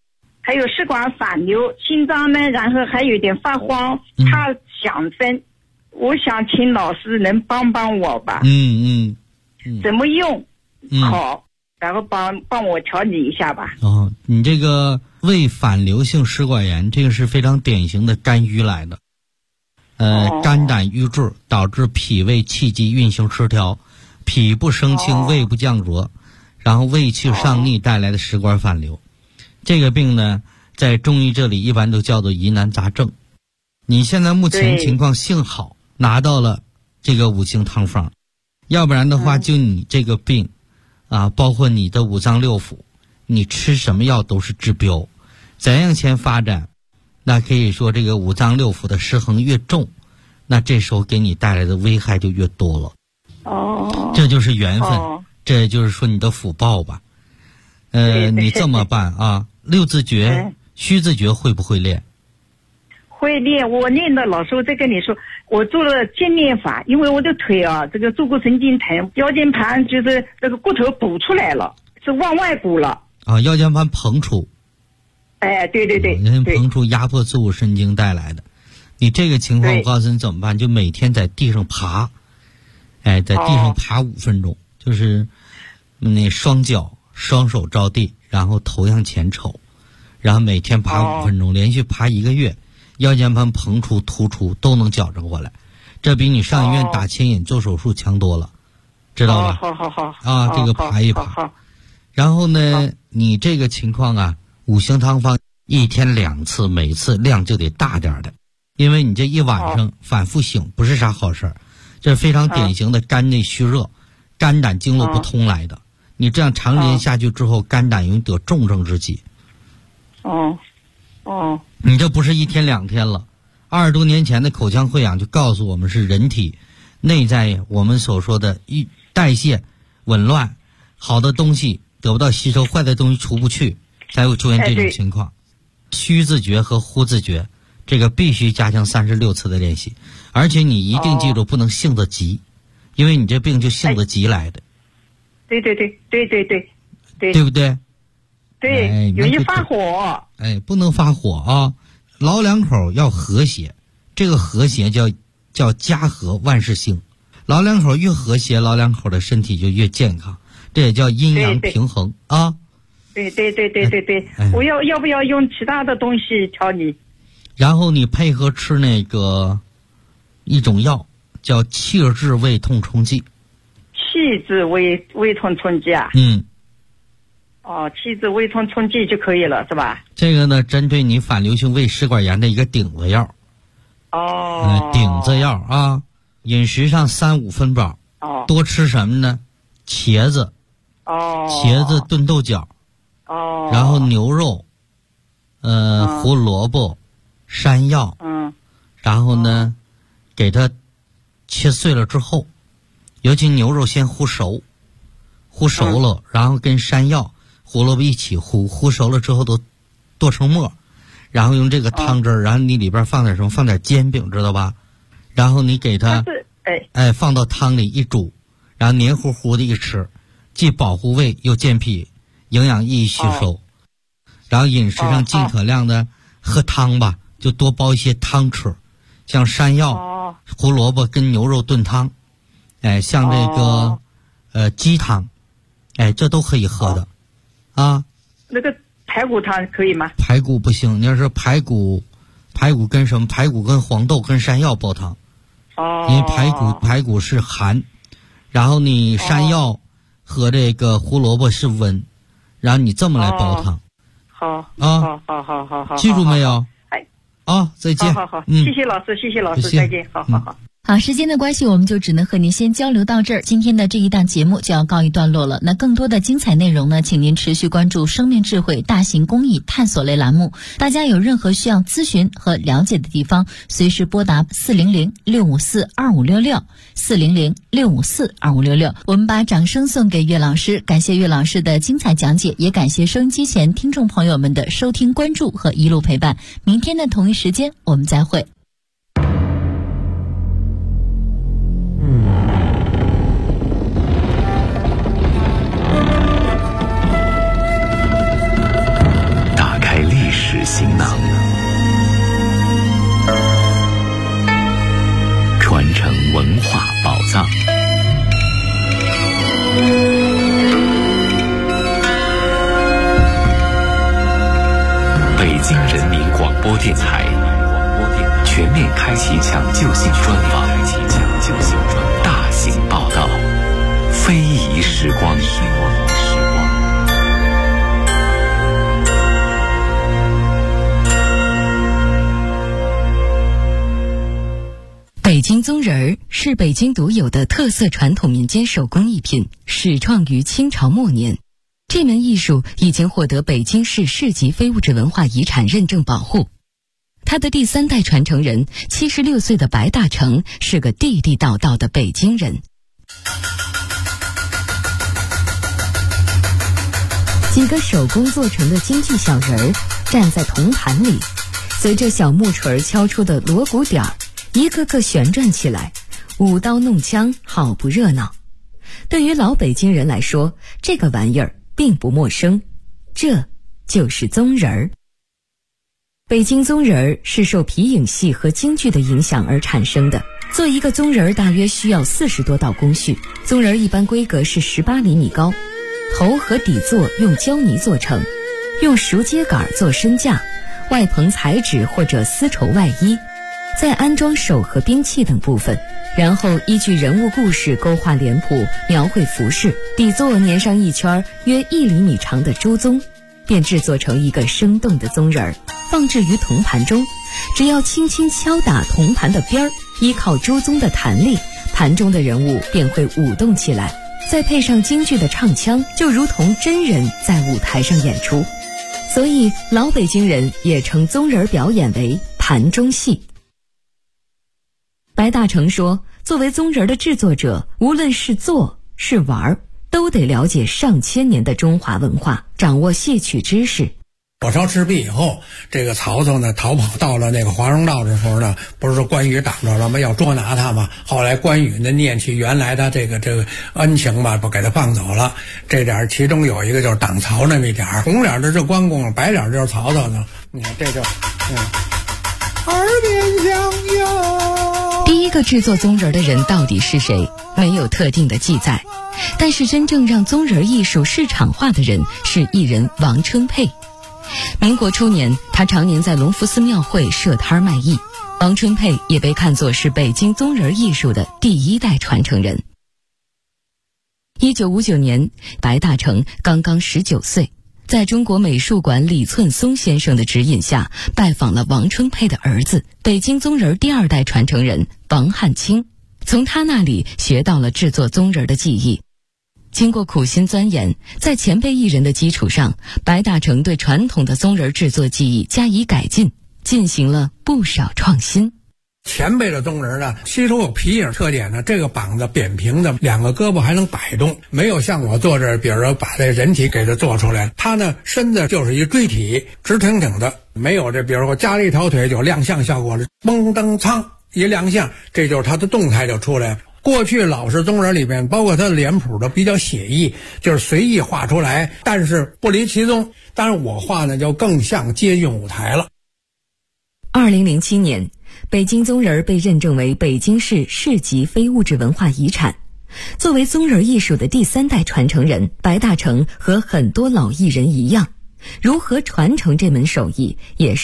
还有食管反流，心脏呢，然后还有点发慌，怕想生。我想请老师能帮帮我吧。怎么用好？然后帮我调理一下吧。 你这个胃反流性食管炎，这个是非常典型的肝郁来的。肝胆郁滞导致脾胃气机运行失调，脾不升清，胃不降浊，然后胃气上逆带来的食管反流。这个病呢，在中医这里一般都叫做疑难杂症。你现在目前情况幸好拿到了这个五行汤方，要不然的话，就你这个病包括你的五脏六腑，你吃什么药都是治标。再向前发展，那可以说这个五脏六腑的失衡越重，那这时候给你带来的危害就越多了。这就是缘分，这就是说你的福报吧。你这么办啊？六字诀、虚字诀会不会练？ 会练，我练的。老师，我再跟你说，我做了健练法，因为我的腿这个坐骨神经疼，腰间盘就是这个骨头补出来了，是往外补了。 腰间盘膨出。 对， 膨出压迫坐骨神经带来的。你这个情况，我告诉你怎么办？就每天在地上爬，在地上爬5分钟，就是那双脚双手着地，然后头向前瞅，然后每天爬5分钟，连续爬1个月，腰间盘膨出突出都能矫正过来，这比你上医院打牵引做手术强多了，知道吧？ 好， 这个爬一爬。然后呢，你这个情况五行汤方1天2次，每次量就得大点的，因为你这一晚上反复醒不是啥好事儿，这是非常典型的肝内虚热、肝胆经络不通来的。你这样长时间下去之后，肝胆容易得重症之疾。你这不是1天2天了，20多年前的口腔溃疡就告诉我们是人体内在我们所说的代谢紊乱，好的东西得不到吸收，坏的东西出不去，才会出现这种情况。虚字诀和呼字诀，这个必须加强36次的练习，而且你一定记住不能性子急，因为你这病就性子急来的。 对， 对不对？ 对，容易发火。 不能发火啊！老两口要和谐，这个和谐叫家和万事兴。老两口越和谐，老两口的身体就越健康，这也叫阴阳平衡啊。 对，我要不要用其他的东西调理？ 然后你配合吃那个一种药，叫气滞胃痛冲剂。 气滞胃痛冲剂啊？气滞胃痛冲剂就可以了，是吧？ 这个呢，针对你反流性胃食管炎的一个顶子药。顶子药啊，饮食上3、5分饱。多吃什么呢？茄子。茄子炖豆角。然后牛肉，胡萝卜，山药。然后呢，给它切碎了之后，尤其牛肉先烀熟了，然后跟山药、胡萝卜一起烀熟了之后都剁成末，然后用这个汤汁儿，然后你里边放点什么？放点煎饼，知道吧？然后你给它放到汤里一煮，然后黏糊糊的一吃，既保护胃又健脾，营养易吸收。然后饮食上尽可量的喝汤吧，就多煲一些汤吃，像山药、胡萝卜跟牛肉炖汤，像这个鸡汤，这都可以喝的啊。 那个排骨汤可以吗？ 排骨不行，你要是排骨跟什么？排骨跟黄豆跟山药煲汤。因为排骨是寒，然后你山药和这个胡萝卜是温，然后你这么来煲汤。 好， 记住没有？再见。 好，谢谢老师，再见，好。 好，时间的关系，我们就只能和您先交流到这儿。今天的这一档节目就要告一段落了。那更多的精彩内容呢，请您持续关注生命智慧大型公益探索类栏目。大家有任何需要咨询和了解的地方，随时拨打400-654-2566 400-654-2566。我们把掌声送给岳老师，感谢岳老师的精彩讲解，也感谢收音机前听众朋友们的收听关注和一路陪伴。明天的同一时间我们再会。 打开历史， 京人民广播电台全面开启抢救性专访，大型报道，非遗时光。 北京宗人儿是北京独有的特色传统民间手工艺品，始创于清朝末年。这门艺术已经获得北京市市级非物质文化遗产认证保护。他的第3代传承人76岁的白大成是个地地道道的北京人。几个手工做成的京剧小人儿站在铜盘里，随着小木锤敲出的锣鼓点儿，一个个旋转起来，舞刀弄枪，好不热闹。对于老北京人来说，这个玩意儿并不陌生，这就是宗人儿。北京宗人儿是受皮影戏和京剧的影响而产生的。做一个宗人儿大约需要40多道工序。宗人儿一般规格是18厘米高，头和底座用胶泥做成，用熟秸秆做身架，外棚彩纸或者丝绸外衣，再安装手和兵器等部分，然后依据人物故事勾画脸谱，描绘服饰，底座粘上一圈约1厘米长的朱宗，便制作成一个生动的宗人儿，放置于铜盘中。只要轻轻敲打铜盘的边儿，依靠朱宗的弹力，盘中的人物便会舞动起来，再配上京剧的唱腔，就如同真人在舞台上演出。所以老北京人也称宗人表演为盘中戏。白大成说，作为宗人的制作者，无论是做是玩，都得了解上千年的中华文化，掌握戏曲知识。 火烧赤壁以后，这个曹操呢逃跑到了那个华容道的时候呢，不是说关羽挡着了吗？要捉拿他嘛。后来关羽呢念起原来的这个恩情吧，不给他放走了。这点其中有一个就是挡曹那么一点，红脸的是关公，白脸就是曹操呢。你看这就耳边响哟。 第一个制作宗人的人到底是谁？没有特定的记载。但是真正让宗人艺术市场化的人是艺人王春佩。民国初年，他常年在隆福寺庙会设摊卖艺。王春佩也被看作是北京宗人艺术的第1代传承人。1959年，白大成刚刚19岁，在中国美术馆李寸松先生的指引下，拜访了王春佩的儿子，北京宗人第2代传承人王汉卿，从他那里学到了制作宗人的技艺。经过苦心钻研，在前辈艺人的基础上，白大成对传统的宗人制作技艺加以改进，进行了不少创新。 前辈的宗人呢，吸收有皮影特点呢，这个膀子扁平的，2个胳膊还能摆动，没有像我做这，比如说把这人体给它做出来，他呢身子就是一锥体，直挺挺的，没有这比如说加了一条腿就亮相效果了，嘣噔噌一亮相，这就是他的动态就出来了。过去老式宗人里面，包括他的脸谱都比较写意，就是随意画出来，但是不离其宗。当然我画呢就更像接近舞台了。 2007年，北京宗人被认证为北京市市级非物质文化遗产。作为宗人艺术的第3代传承人，白大成和很多老艺人一样，如何传承这门手艺也是